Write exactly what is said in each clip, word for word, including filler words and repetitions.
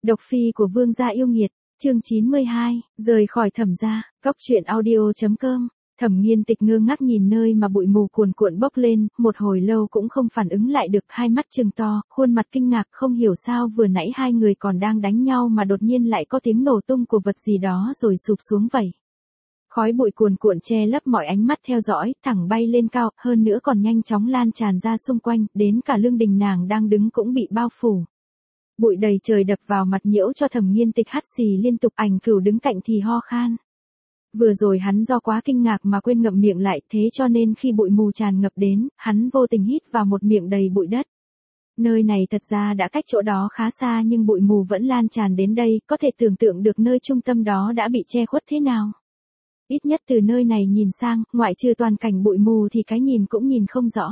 Độc phi của vương gia yêu nghiệt, chương chín mươi hai, rời khỏi Thẩm gia, cóc truyện audio chấm com. Thẩm Nghiên Tịch ngơ ngác nhìn nơi mà bụi mù cuồn cuộn bốc lên, một hồi lâu cũng không phản ứng lại được, hai mắt trừng to, khuôn mặt kinh ngạc, không hiểu sao vừa nãy hai người còn đang đánh nhau mà đột nhiên lại có tiếng nổ tung của vật gì đó rồi sụp xuống vậy. Khói bụi cuồn cuộn che lấp mọi ánh mắt theo dõi, thẳng bay lên cao, hơn nữa còn nhanh chóng lan tràn ra xung quanh, đến cả lương đình nàng đang đứng cũng bị bao phủ. Bụi đầy trời đập vào mặt nhiễu cho Thẩm Nghiên Tịch hắt xì liên tục, Ảnh Cửu đứng cạnh thì ho khan. Vừa rồi hắn do quá kinh ngạc mà quên ngậm miệng lại, thế cho nên khi bụi mù tràn ngập đến, hắn vô tình hít vào một miệng đầy bụi đất. Nơi này thật ra đã cách chỗ đó khá xa nhưng bụi mù vẫn lan tràn đến đây, có thể tưởng tượng được nơi trung tâm đó đã bị che khuất thế nào. Ít nhất từ nơi này nhìn sang, ngoại trừ toàn cảnh bụi mù thì cái nhìn cũng nhìn không rõ.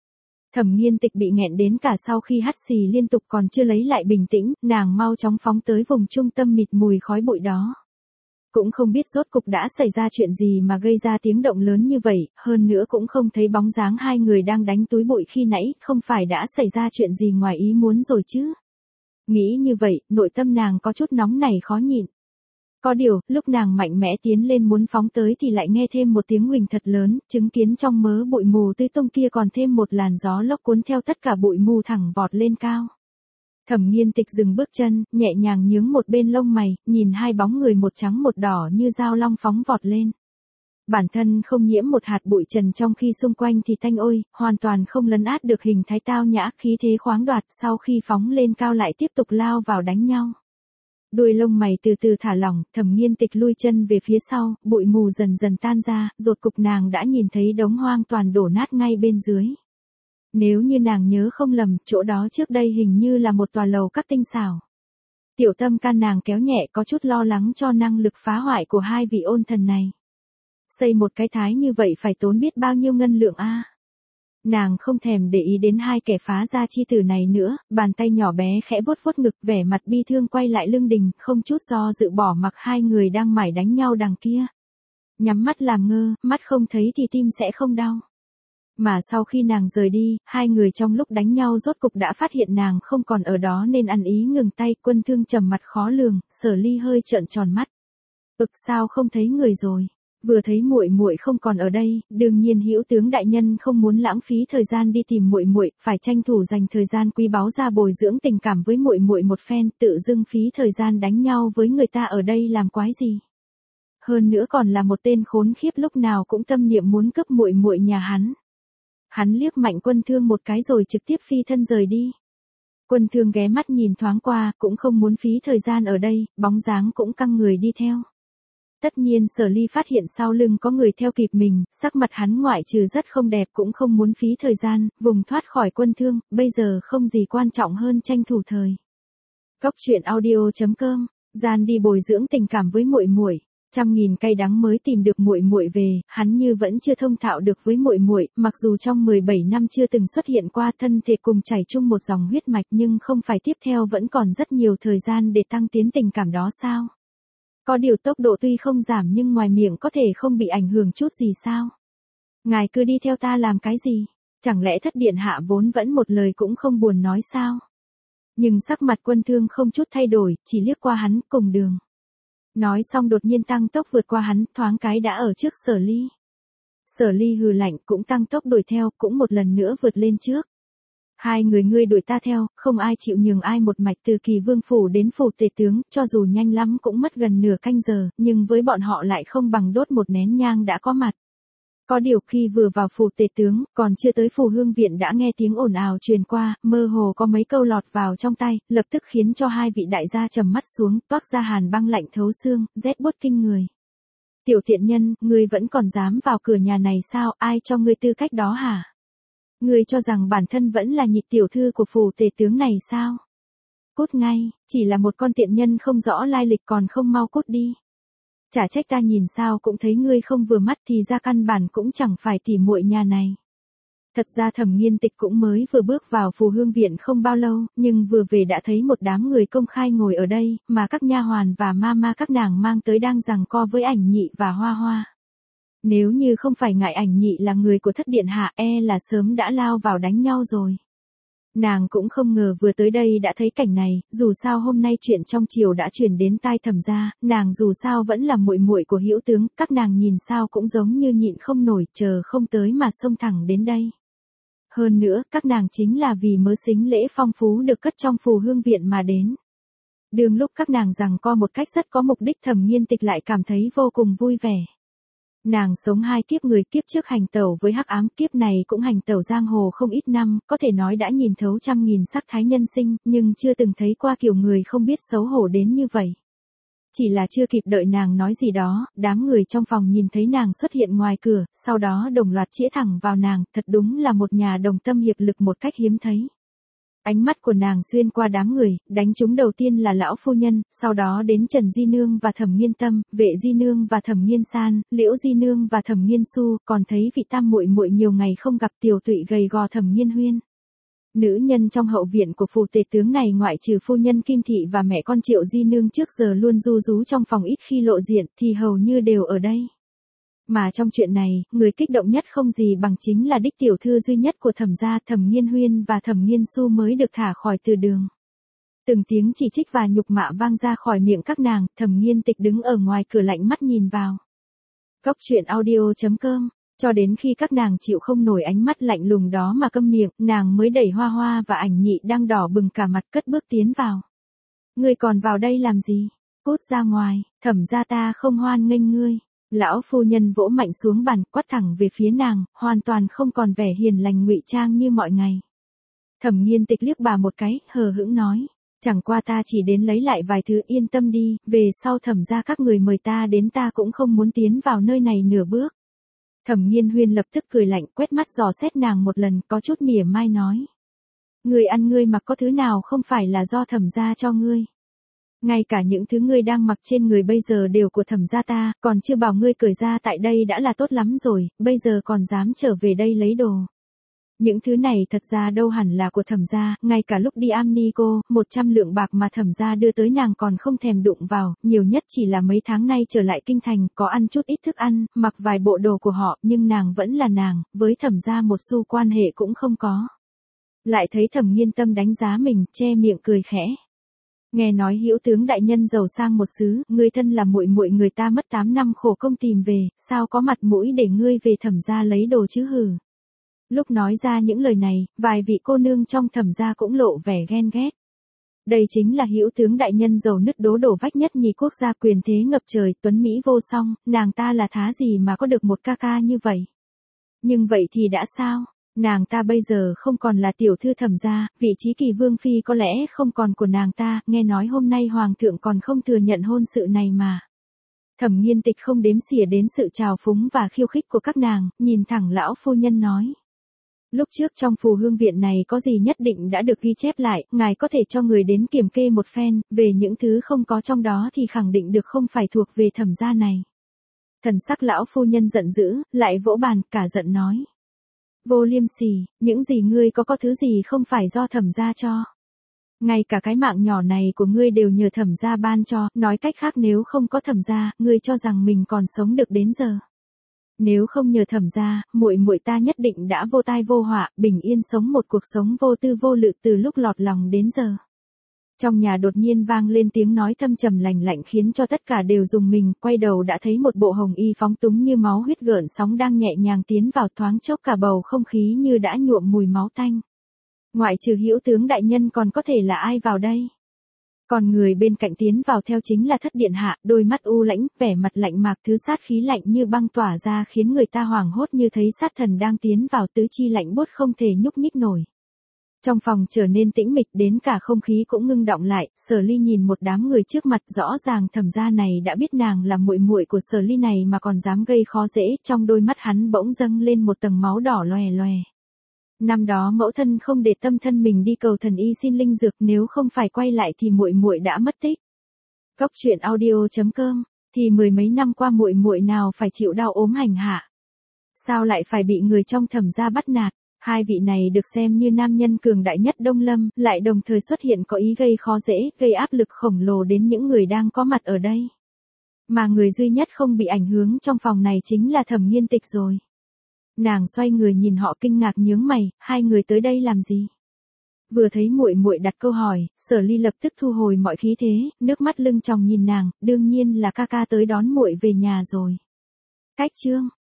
Thẩm Nghiên Tịch bị nghẹn đến cả sau khi hắt xì liên tục còn chưa lấy lại bình tĩnh, nàng mau chóng phóng tới vùng trung tâm mịt mùi khói bụi đó. Cũng không biết rốt cục đã xảy ra chuyện gì mà gây ra tiếng động lớn như vậy, hơn nữa cũng không thấy bóng dáng hai người đang đánh túi bụi khi nãy, không phải đã xảy ra chuyện gì ngoài ý muốn rồi chứ. Nghĩ như vậy, nội tâm nàng có chút nóng nảy khó nhịn. Có điều, lúc nàng mạnh mẽ tiến lên muốn phóng tới thì lại nghe thêm một tiếng huỳnh thật lớn, chứng kiến trong mớ bụi mù tươi tung kia còn thêm một làn gió lốc cuốn theo tất cả bụi mù thẳng vọt lên cao. Thẩm Nghiên Tịch dừng bước chân, nhẹ nhàng nhướng một bên lông mày, nhìn hai bóng người một trắng một đỏ như dao long phóng vọt lên. Bản thân không nhiễm một hạt bụi trần trong khi xung quanh thì tanh ôi, hoàn toàn không lấn át được hình thái tao nhã khí thế khoáng đoạt, sau khi phóng lên cao lại tiếp tục lao vào đánh nhau. Đuôi lông mày từ từ thả lỏng, Thẩm Nghiên Tịch lui chân về phía sau, bụi mù dần dần tan ra, rốt cục nàng đã nhìn thấy đống hoang toàn đổ nát ngay bên dưới. Nếu như nàng nhớ không lầm, chỗ đó trước đây hình như là một tòa lầu các tinh xảo. Tiểu tâm can nàng kéo nhẹ, có chút lo lắng cho năng lực phá hoại của hai vị ôn thần này. Xây một cái thái như vậy phải tốn biết bao nhiêu ngân lượng a. Nàng không thèm để ý đến hai kẻ phá gia chi tử này nữa, bàn tay nhỏ bé khẽ vuốt vuốt ngực, vẻ mặt bi thương quay lại lưng đình, không chút do dự bỏ mặc hai người đang mải đánh nhau đằng kia. Nhắm mắt làm ngơ, mắt không thấy thì tim sẽ không đau. Mà sau khi nàng rời đi, hai người trong lúc đánh nhau rốt cục đã phát hiện nàng không còn ở đó nên ăn ý ngừng tay. Quân Thương trầm mặt khó lường, Sở Ly hơi trợn tròn mắt. Ực sao không thấy người rồi? Vừa thấy muội muội không còn ở đây, đương nhiên Hữu tướng đại nhân không muốn lãng phí thời gian đi tìm muội muội, phải tranh thủ dành thời gian quý báu ra bồi dưỡng tình cảm với muội muội một phen, tự dưng phí thời gian đánh nhau với người ta ở đây làm quái gì? Hơn nữa còn là một tên khốn khiếp lúc nào cũng tâm niệm muốn cướp muội muội nhà hắn. Hắn liếc mạnh Quân Thương một cái rồi trực tiếp phi thân rời đi. Quân Thương ghé mắt nhìn thoáng qua, cũng không muốn phí thời gian ở đây, bóng dáng cũng căng người đi theo. Tất nhiên Sở Ly phát hiện sau lưng có người theo kịp mình, sắc mặt hắn ngoại trừ rất không đẹp cũng không muốn phí thời gian, vùng thoát khỏi Quân Thương, bây giờ không gì quan trọng hơn tranh thủ thời. Cóc truyện audio chấm com, gian đi bồi dưỡng tình cảm với muội muội. Trăm nghìn cay đắng mới tìm được muội muội về, hắn như vẫn chưa thông thạo được với muội muội, mặc dù trong mười bảy năm chưa từng xuất hiện qua thân thể cùng chảy chung một dòng huyết mạch nhưng không phải tiếp theo vẫn còn rất nhiều thời gian để tăng tiến tình cảm đó sao? Có điều tốc độ tuy không giảm nhưng ngoài miệng có thể không bị ảnh hưởng chút gì sao? Ngài cứ đi theo ta làm cái gì? Chẳng lẽ thất điện hạ vốn vẫn một lời cũng không buồn nói sao? Nhưng sắc mặt Quân Thương không chút thay đổi, chỉ liếc qua hắn, cùng đường. Nói xong đột nhiên tăng tốc vượt qua hắn, thoáng cái đã ở trước Sở Ly. Sở Ly hừ lạnh, cũng tăng tốc đuổi theo, cũng một lần nữa vượt lên trước. Hai người ngươi đuổi ta theo, không ai chịu nhường ai một mạch từ Kỳ Vương phủ đến phủ tể tướng, cho dù nhanh lắm cũng mất gần nửa canh giờ, nhưng với bọn họ lại không bằng đốt một nén nhang đã có mặt. Có điều khi vừa vào phủ tể tướng, còn chưa tới phủ hương viện đã nghe tiếng ồn ào truyền qua, mơ hồ có mấy câu lọt vào trong tay, lập tức khiến cho hai vị đại gia trầm mắt xuống, toát ra hàn băng lạnh thấu xương, rét buốt kinh người. Tiểu tiện nhân, ngươi vẫn còn dám vào cửa nhà này sao, ai cho ngươi tư cách đó hả? Ngươi cho rằng bản thân vẫn là nhị tiểu thư của phủ tể tướng này sao? Cút ngay, chỉ là một con tiện nhân không rõ lai lịch còn không mau cút đi. Chả trách ta nhìn sao cũng thấy ngươi không vừa mắt thì ra căn bản cũng chẳng phải tỉ muội nhà này. Thật ra Thẩm Nghiên Tịch cũng mới vừa bước vào phù hương viện không bao lâu, nhưng vừa về đã thấy một đám người công khai ngồi ở đây, mà các nha hoàn và ma ma các nàng mang tới đang giằng co với Ảnh Nhị và Hoa Hoa. Nếu như không phải ngại Ảnh Nhị là người của thất điện hạ e là sớm đã lao vào đánh nhau rồi. Nàng cũng không ngờ vừa tới đây đã thấy cảnh này, dù sao hôm nay chuyện trong triều đã truyền đến tai Thẩm gia, nàng dù sao vẫn là muội muội của Hữu tướng, các nàng nhìn sao cũng giống như nhịn không nổi, chờ không tới mà xông thẳng đến đây. Hơn nữa, các nàng chính là vì mớ sính lễ phong phú được cất trong phù hương viện mà đến. Đường lúc các nàng giằng co một cách rất có mục đích, Thẩm Nghiên Tịch lại cảm thấy vô cùng vui vẻ. Nàng sống hai kiếp người, kiếp trước hành tẩu với hắc ám, kiếp này cũng hành tẩu giang hồ không ít năm, có thể nói đã nhìn thấu trăm nghìn sắc thái nhân sinh, nhưng chưa từng thấy qua kiểu người không biết xấu hổ đến như vậy. Chỉ là chưa kịp đợi nàng nói gì đó, đám người trong phòng nhìn thấy nàng xuất hiện ngoài cửa, sau đó đồng loạt chĩa thẳng vào nàng, thật đúng là một nhà đồng tâm hiệp lực một cách hiếm thấy. Ánh mắt của nàng xuyên qua đám người, đánh trúng đầu tiên là lão phu nhân, sau đó đến Trần Di Nương và Thẩm Nghiên Tâm, Vệ Di Nương và Thẩm Nghiên San, Liễu Di Nương và Thẩm Nghiên Xu, còn thấy vị tam muội muội nhiều ngày không gặp tiểu tụy gầy gò Thẩm Nghiên Huyên. Nữ nhân trong hậu viện của phù tể tướng này ngoại trừ phu nhân Kim Thị và mẹ con Triệu Di Nương trước giờ luôn ru rú trong phòng ít khi lộ diện thì hầu như đều ở đây. Mà trong chuyện này, người kích động nhất không gì bằng chính là đích tiểu thư duy nhất của Thẩm gia, Thẩm Nghiên Huyên và Thẩm Nghiên Xu mới được thả khỏi từ đường. Từng tiếng chỉ trích và nhục mạ vang ra khỏi miệng các nàng, Thẩm Nghiên Tịch đứng ở ngoài cửa lạnh mắt nhìn vào. Góc truyện audio chấm com. Cho đến khi các nàng chịu không nổi ánh mắt lạnh lùng đó mà câm miệng, nàng mới đẩy Hoa Hoa và Ảnh Nhị đang đỏ bừng cả mặt cất bước tiến vào. Ngươi còn vào đây làm gì? Cút ra ngoài, Thẩm gia ta không hoan nghênh ngươi. Lão phu nhân vỗ mạnh xuống bàn, quát thẳng về phía nàng, hoàn toàn không còn vẻ hiền lành ngụy trang như mọi ngày. Thẩm Nghiên Tịch liếc bà một cái, hờ hững nói, chẳng qua ta chỉ đến lấy lại vài thứ, yên tâm đi, về sau Thẩm gia các người mời ta đến ta cũng không muốn tiến vào nơi này nửa bước. Thẩm Nghiên Huyên lập tức cười lạnh, quét mắt dò xét nàng một lần, có chút mỉa mai nói. Ngươi ăn ngươi mặc có thứ nào không phải là do Thẩm gia cho ngươi. Ngay cả những thứ ngươi đang mặc trên người bây giờ đều của Thẩm gia ta, còn chưa bảo ngươi cởi ra tại đây đã là tốt lắm rồi, bây giờ còn dám trở về đây lấy đồ. Những thứ này thật ra đâu hẳn là của Thẩm gia, ngay cả lúc đi Amnico, một trăm lượng bạc mà Thẩm gia đưa tới nàng còn không thèm đụng vào, nhiều nhất chỉ là mấy tháng nay trở lại kinh thành, có ăn chút ít thức ăn, mặc vài bộ đồ của họ, nhưng nàng vẫn là nàng, với Thẩm gia một xu quan hệ cũng không có. Lại thấy Thẩm Nghiên Tâm đánh giá mình, che miệng cười khẽ. Nghe nói Hữu tướng đại nhân giàu sang một xứ, ngươi thân là muội muội người ta mất tám năm khổ công tìm về, sao có mặt mũi để ngươi về Thẩm gia lấy đồ chứ hừ. Lúc nói ra những lời này, vài vị cô nương trong Thẩm gia cũng lộ vẻ ghen ghét. Đây chính là Hữu tướng đại nhân giàu nứt đố đổ vách nhất nhì quốc gia, quyền thế ngập trời, tuấn mỹ vô song, nàng ta là thá gì mà có được một ca ca như vậy. Nhưng vậy thì đã sao? Nàng ta bây giờ không còn là tiểu thư Thẩm gia, vị trí kỳ vương phi có lẽ không còn của nàng ta, nghe nói hôm nay hoàng thượng còn không thừa nhận hôn sự này mà. Thẩm Nghiên Tịch không đếm xỉa đến sự trào phúng và khiêu khích của các nàng, nhìn thẳng lão phu nhân nói. Lúc trước trong phù hương viện này có gì nhất định đã được ghi chép lại, ngài có thể cho người đến kiểm kê một phen, về những thứ không có trong đó thì khẳng định được không phải thuộc về Thẩm gia này. Thần sắc lão phu nhân giận dữ, lại vỗ bàn, cả giận nói. Vô liêm sỉ, những gì ngươi có có thứ gì không phải do Thẩm gia cho. Ngay cả cái mạng nhỏ này của ngươi đều nhờ Thẩm gia ban cho, nói cách khác nếu không có Thẩm gia, ngươi cho rằng mình còn sống được đến giờ. Nếu không nhờ Thẩm gia, muội muội ta nhất định đã vô tai vô họa, bình yên sống một cuộc sống vô tư vô lự từ lúc lọt lòng đến giờ. Trong nhà đột nhiên vang lên tiếng nói thâm trầm lạnh lạnh khiến cho tất cả đều rùng mình, quay đầu đã thấy một bộ hồng y phóng túng như máu huyết gợn sóng đang nhẹ nhàng tiến vào, thoáng chốc cả bầu không khí như đã nhuộm mùi máu tanh. Ngoại trừ Hữu tướng đại nhân còn có thể là ai vào đây? Còn người bên cạnh tiến vào theo chính là Thất điện hạ, đôi mắt u lãnh, vẻ mặt lạnh mạc, thứ sát khí lạnh như băng tỏa ra khiến người ta hoảng hốt như thấy sát thần đang tiến vào, tứ chi lạnh buốt không thể nhúc nhích nổi. Trong phòng trở nên tĩnh mịch, đến cả không khí cũng ngưng đọng lại. Sở Ly nhìn một đám người trước mặt, rõ ràng Thẩm gia này đã biết nàng là muội muội của Sở Ly này mà còn dám gây khó dễ, trong đôi mắt hắn bỗng dâng lên một tầng máu đỏ loè loè. Năm đó mẫu thân không để tâm thân mình đi cầu thần y xin linh dược, nếu không phải quay lại thì muội muội đã mất tích. Góc truyện audio chấm com, thì mười mấy năm qua muội muội nào phải chịu đau ốm hành hạ. Sao lại phải bị người trong Thẩm gia bắt nạt? Hai vị này được xem như nam nhân cường đại nhất Đông Lâm, lại đồng thời xuất hiện có ý gây khó dễ, gây áp lực khổng lồ đến những người đang có mặt ở đây. Mà người duy nhất không bị ảnh hưởng trong phòng này chính là Thẩm Nghiên Tịch rồi. Nàng xoay người nhìn họ kinh ngạc nhướng mày, hai người tới đây làm gì? Vừa thấy muội muội đặt câu hỏi, Sở Ly lập tức thu hồi mọi khí thế, nước mắt lưng tròng nhìn nàng, đương nhiên là ca ca tới đón muội về nhà rồi. Cách chương